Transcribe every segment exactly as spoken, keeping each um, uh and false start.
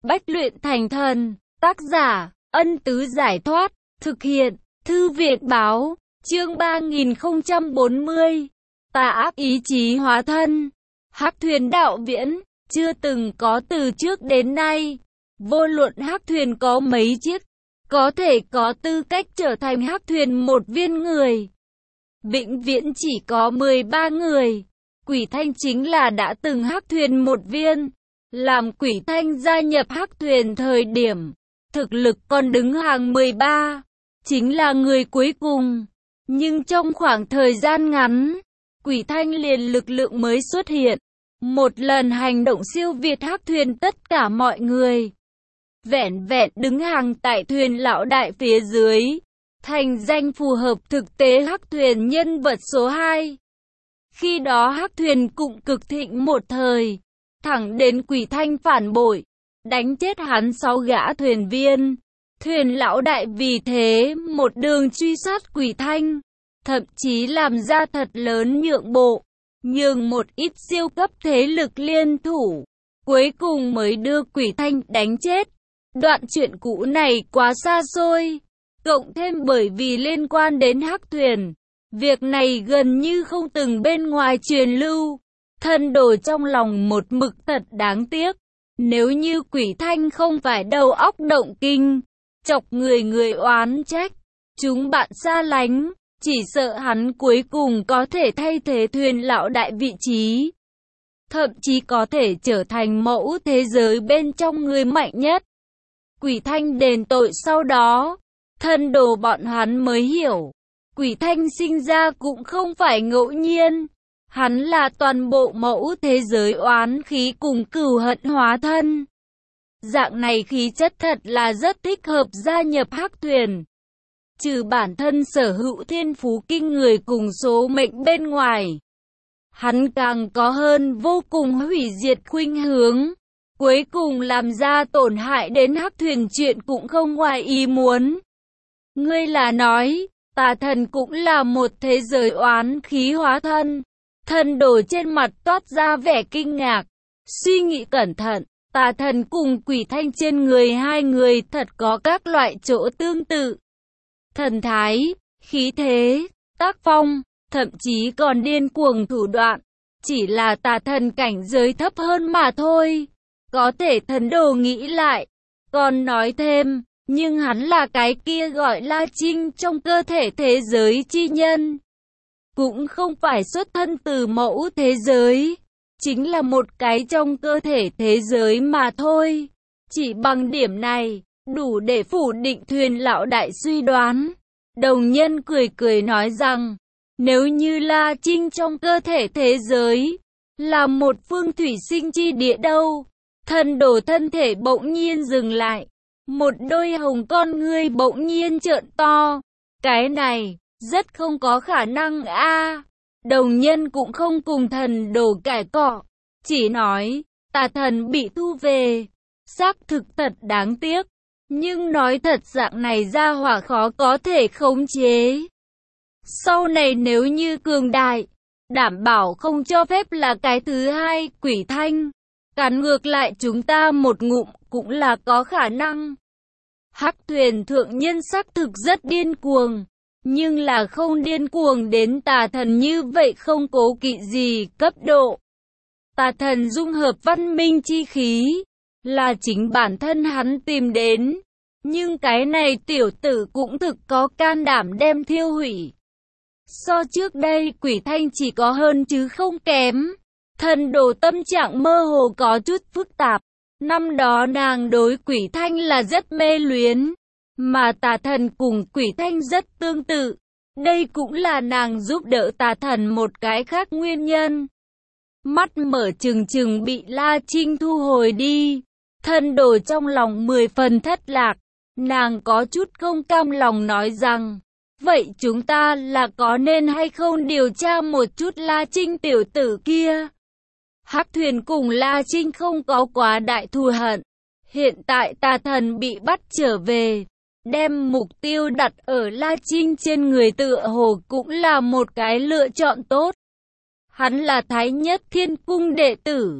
Bách luyện thành thần. Tác giả, Ân Tứ Giải Thoát. Thực hiện, Thư Viện Báo. Chương ba nghìn không trăm bốn mươi. Tà ác ý chí hóa thân. Hắc thuyền đạo viễn, chưa từng có từ trước đến nay. Vô luận hắc thuyền có mấy chiếc, có thể có tư cách trở thành hắc thuyền một viên người. Vĩnh viễn chỉ có mười ba người. Quỷ Thanh chính là đã từng hắc thuyền một viên. Làm Quỷ Thanh gia nhập hắc thuyền thời điểm, thực lực còn đứng hàng mười ba, chính là người cuối cùng. Nhưng trong khoảng thời gian ngắn, Quỷ Thanh liền lực lượng mới xuất hiện. Một lần hành động siêu việt hắc thuyền tất cả mọi người. Vẹn vẹn đứng hàng tại thuyền lão đại phía dưới, thành danh phù hợp thực tế hắc thuyền nhân vật số hai. Khi đó hắc thuyền cũng cực thịnh một thời, thẳng đến Quỷ Thanh phản bội, đánh chết hắn sáu gã thuyền viên. Thuyền lão đại vì thế một đường truy sát Quỷ Thanh, thậm chí làm ra thật lớn nhượng bộ, nhường một ít siêu cấp thế lực liên thủ, cuối cùng mới đưa Quỷ Thanh đánh chết. Đoạn chuyện cũ này quá xa xôi, cộng thêm bởi vì liên quan đến hắc thuyền, việc này gần như không từng bên ngoài truyền lưu. Thân đồ trong lòng một mực thật đáng tiếc. Nếu như Quỷ Thanh không phải đầu óc động kinh, chọc người người oán trách, chúng bạn xa lánh, chỉ sợ hắn cuối cùng có thể thay thế thuyền lão đại vị trí, thậm chí có thể trở thành mẫu thế giới bên trong người mạnh nhất. Quỷ Thanh đền tội sau đó, thân đồ bọn hắn mới hiểu, Quỷ Thanh sinh ra cũng không phải ngẫu nhiên. Hắn là toàn bộ mẫu thế giới oán khí cùng cừu hận hóa thân. Dạng này khí chất thật là rất thích hợp gia nhập hắc thuyền. Trừ bản thân sở hữu thiên phú kinh người cùng số mệnh bên ngoài, hắn càng có hơn vô cùng hủy diệt khuynh hướng. Cuối cùng làm ra tổn hại đến hắc thuyền chuyện cũng không ngoài ý muốn. Ngươi là nói, tà thần cũng là một thế giới oán khí hóa thân. Thân đồ trên mặt toát ra vẻ kinh ngạc. Suy nghĩ cẩn thận, tà thần cùng Quỷ Thanh trên người hai người thật có các loại chỗ tương tự. Thần thái, khí thế, tác phong, thậm chí còn điên cuồng thủ đoạn. Chỉ là tà thần cảnh giới thấp hơn mà thôi. Có thể thần đồ nghĩ lại, còn nói thêm, nhưng hắn là cái kia gọi La Trinh trong cơ thể thế giới chi nhân. Cũng không phải xuất thân từ mẫu thế giới, chính là một cái trong cơ thể thế giới mà thôi. Chỉ bằng điểm này, đủ để phủ định thuyền lão đại suy đoán. Đồng Nhân cười cười nói rằng, nếu như La Trinh trong cơ thể thế giới là một phương thủy sinh chi địa đâu. Thân đồ thân thể bỗng nhiên dừng lại, một đôi hồng con ngươi bỗng nhiên trợn to. Cái này rất không có khả năng a. À, Đồng Nhân cũng không cùng thần đồ cãi cọ, chỉ nói, tà thần bị thu về, xác thực thật đáng tiếc, nhưng nói thật dạng này ra hỏa khó có thể khống chế. Sau này nếu như cường đại, đảm bảo không cho phép là cái thứ hai. Quỷ Thanh cắn ngược lại chúng ta một ngụm cũng là có khả năng. Hắc thuyền thượng nhân xác thực rất điên cuồng, nhưng là không điên cuồng đến tà thần như vậy, không cố kỵ gì cấp độ. Tà thần dung hợp văn minh chi khí, là chính bản thân hắn tìm đến, nhưng cái này tiểu tử cũng thực có can đảm đem thiêu hủy. So trước đây Quỷ Thanh chỉ có hơn chứ không kém. Thần đồ tâm trạng mơ hồ có chút phức tạp. Năm đó nàng đối Quỷ Thanh là rất mê luyến, mà tà thần cùng Quỷ Thanh rất tương tự. Đây cũng là nàng giúp đỡ tà thần một cái khác nguyên nhân. Mắt mở trừng trừng bị La Trinh thu hồi đi. Thần đồ trong lòng mười phần thất lạc. Nàng có chút không cam lòng nói rằng, vậy chúng ta là có nên hay không điều tra một chút La Trinh tiểu tử kia? Hắc thuyền cùng La Trinh không có quá đại thù hận. Hiện tại tà thần bị bắt trở về, đem mục tiêu đặt ở La Trinh trên người tựa hồ cũng là một cái lựa chọn tốt. Hắn là Thái Nhất Thiên Cung đệ tử,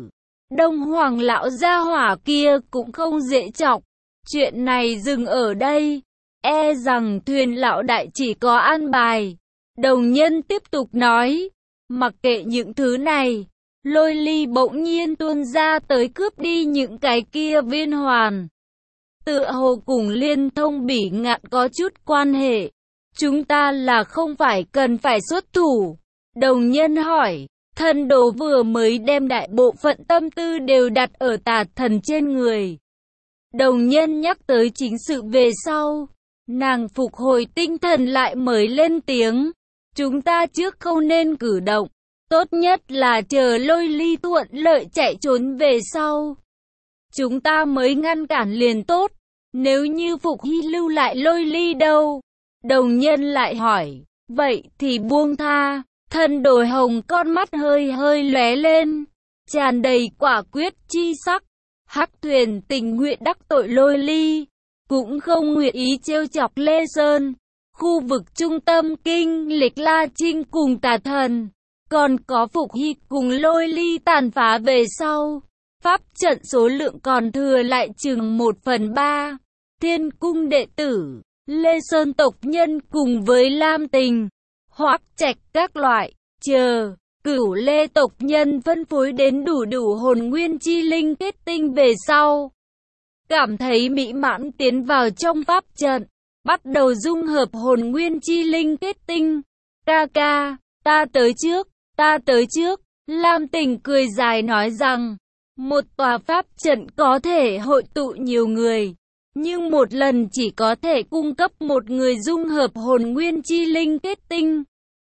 Đông Hoàng lão gia hỏa kia cũng không dễ chọc. Chuyện này dừng ở đây. E rằng Thuyền lão đại chỉ có an bài. Đồng Nhân tiếp tục nói. Mặc kệ những thứ này. Lôi ly bỗng nhiên tuôn ra tới cướp đi những cái kia viên hoàn. Tựa hồ cùng Liên Thông Bỉ Ngạn có chút quan hệ. Chúng ta là không phải cần phải xuất thủ. Đồng Nhân hỏi. Thần đồ vừa mới đem đại bộ phận tâm tư đều đặt ở Tà Thần trên người. Đồng Nhân nhắc tới chính sự về sau. Nàng phục hồi tinh thần lại mới lên tiếng. Chúng ta trước không nên cử động. Tốt nhất là chờ Lôi ly thuận lợi chạy trốn về sau. Chúng ta mới ngăn cản liền tốt. Nếu như Phục Hy lưu lại Lôi ly đâu? Đồng Nhân lại hỏi. Vậy thì buông tha. Thần đổi hồng con mắt hơi hơi lóe lên. Tràn đầy quả quyết chi sắc. Hắc Thuyền tình nguyện đắc tội Lôi ly. Cũng không nguyện ý trêu chọc Lê Sơn. Khu vực trung tâm kinh lịch La Trinh cùng Tà Thần. Còn có Phục Hy cùng Lôi ly tàn phá về sau. Pháp trận số lượng còn thừa lại chừng một phần ba. Thiên cung đệ tử, Lê Sơn tộc nhân cùng với Lam Tình, Hoắc Trạch các loại, chờ, Cửu Lê tộc nhân phân phối đến đủ đủ hồn nguyên chi linh kết tinh về sau. Cảm thấy mỹ mãn tiến vào trong pháp trận, bắt đầu dung hợp hồn nguyên chi linh kết tinh. Ca ca, ta tới trước, ta tới trước, Lam Tình cười dài nói rằng, một tòa pháp trận có thể hội tụ nhiều người. Nhưng một lần chỉ có thể cung cấp một người dung hợp hồn nguyên chi linh kết tinh.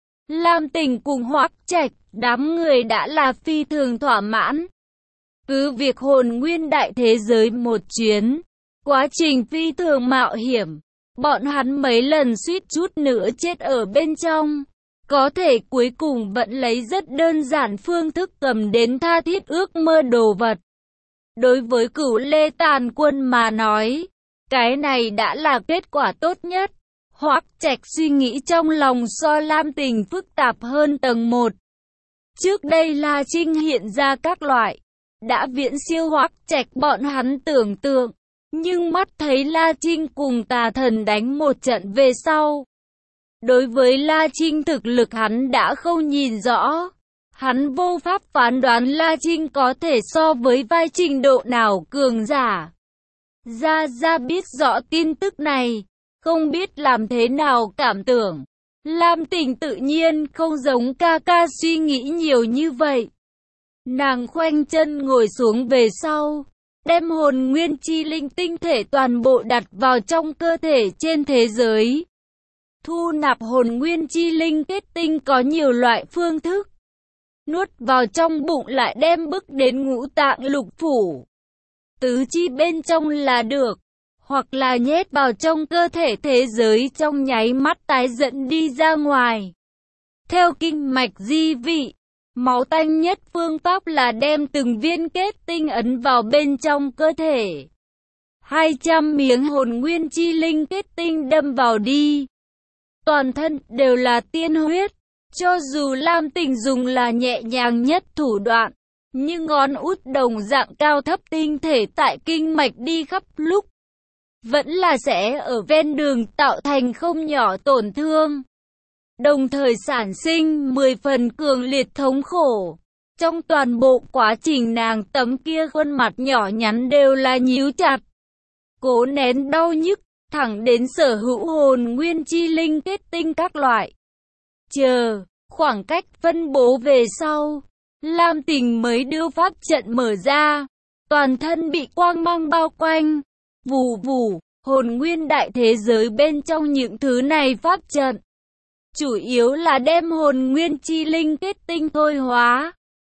Lam Tình cùng Hoắc Trạch, đám người đã là phi thường thỏa mãn. Cứ việc hồn nguyên đại thế giới một chuyến, quá trình phi thường mạo hiểm, bọn hắn mấy lần suýt chút nữa chết ở bên trong. Có thể cuối cùng vẫn lấy rất đơn giản phương thức cầm đến tha thiết ước mơ đồ vật. Đối với Cửu Lê tàn quân mà nói, cái này đã là kết quả tốt nhất. Hoắc Trạch suy nghĩ trong lòng so Lam Tình phức tạp hơn tầng một. Trước đây La Trinh hiện ra các loại, đã viễn siêu Hoắc Trạch bọn hắn tưởng tượng. Nhưng mắt thấy La Trinh cùng Tà Thần đánh một trận về sau. Đối với La Trinh thực lực hắn đã không nhìn rõ. Hắn vô pháp phán đoán La Trinh có thể so với vai trình độ nào cường giả. Gia Gia biết rõ tin tức này, không biết làm thế nào cảm tưởng. Lam Tình tự nhiên không giống ca ca suy nghĩ nhiều như vậy. Nàng khoanh chân ngồi xuống về sau, đem hồn nguyên chi linh tinh thể toàn bộ đặt vào trong cơ thể trên thế giới. Thu nạp hồn nguyên chi linh kết tinh có nhiều loại phương thức. Nuốt vào trong bụng lại đem bức đến ngũ tạng lục phủ. Tứ chi bên trong là được, hoặc là nhét vào trong cơ thể thế giới trong nháy mắt tái dẫn đi ra ngoài. Theo kinh mạch di vị, máu tanh nhất phương pháp là đem từng viên kết tinh ấn vào bên trong cơ thể. hai trăm miếng hồn nguyên chi linh kết tinh đâm vào đi. Toàn thân đều là tiên huyết. Cho dù Lam Tình dùng là nhẹ nhàng nhất thủ đoạn, nhưng ngón út đồng dạng cao thấp tinh thể tại kinh mạch đi khắp lúc, vẫn là sẽ ở ven đường tạo thành không nhỏ tổn thương. Đồng thời sản sinh mười phần cường liệt thống khổ. Trong toàn bộ quá trình nàng tấm kia khuôn mặt nhỏ nhắn đều là nhíu chặt. Cố nén đau nhức, thẳng đến sở hữu hồn nguyên chi linh kết tinh các loại. Chờ, khoảng cách phân bố về sau, Lam Tình mới đưa pháp trận mở ra. Toàn thân bị quang mang bao quanh. Vù vù, hồn nguyên đại thế giới bên trong những thứ này pháp trận. Chủ yếu là đem hồn nguyên chi linh kết tinh thôi hóa.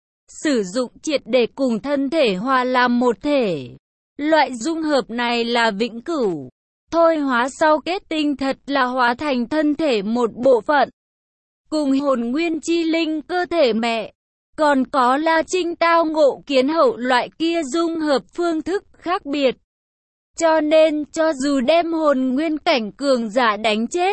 Sử dụng triệt để cùng thân thể hòa làm một thể. Loại dung hợp này là vĩnh cửu. Thôi hóa sau kết tinh thật là hóa thành thân thể một bộ phận. Cùng hồn nguyên chi linh cơ thể mẹ. Còn có La Trinh tao ngộ kiến hậu loại kia dung hợp phương thức khác biệt. Cho nên cho dù đem hồn nguyên cảnh cường giả đánh chết,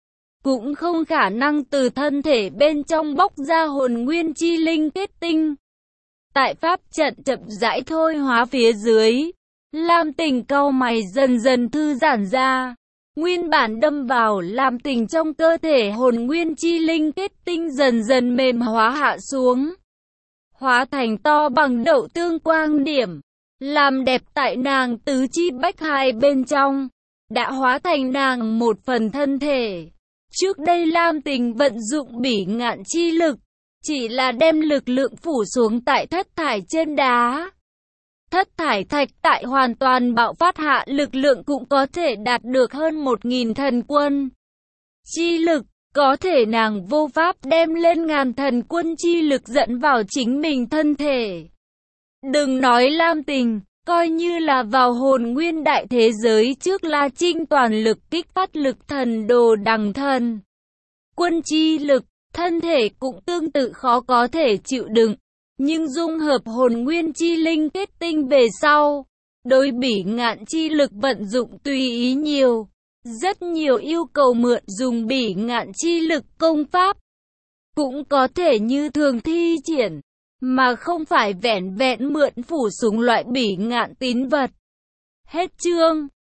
cũng không khả năng từ thân thể bên trong bóc ra hồn nguyên chi linh kết tinh. Tại pháp trận chậm rãi thôi hóa phía dưới, Lam Tình cau mày dần dần thư giãn ra. Nguyên bản đâm vào Lam Tình trong cơ thể hồn nguyên chi linh kết tinh dần dần mềm hóa hạ xuống, hóa thành to bằng đậu tương quang điểm, làm đẹp tại nàng tứ chi bách hai bên trong, đã hóa thành nàng một phần thân thể. Trước đây Lam Tình vận dụng bỉ ngạn chi lực, chỉ là đem lực lượng phủ xuống tại thất thải trên đá. Thất thải thạch tại hoàn toàn bạo phát hạ lực lượng cũng có thể đạt được hơn một nghìn thần quân chi lực, có thể nàng vô pháp đem lên ngàn thần quân chi lực dẫn vào chính mình thân thể. Đừng nói Lam Tình, coi như là vào hồn nguyên đại thế giới trước La Trinh toàn lực kích phát lực thần đồ đằng thần quân chi lực, thân thể cũng tương tự khó có thể chịu đựng. Nhưng dung hợp hồn nguyên chi linh kết tinh về sau, đối bỉ ngạn chi lực vận dụng tùy ý nhiều. Rất nhiều yêu cầu mượn dùng bỉ ngạn chi lực công pháp, cũng có thể như thường thi triển, mà không phải vẻn vẹn mượn phủ súng loại bỉ ngạn tín vật. Hết chương.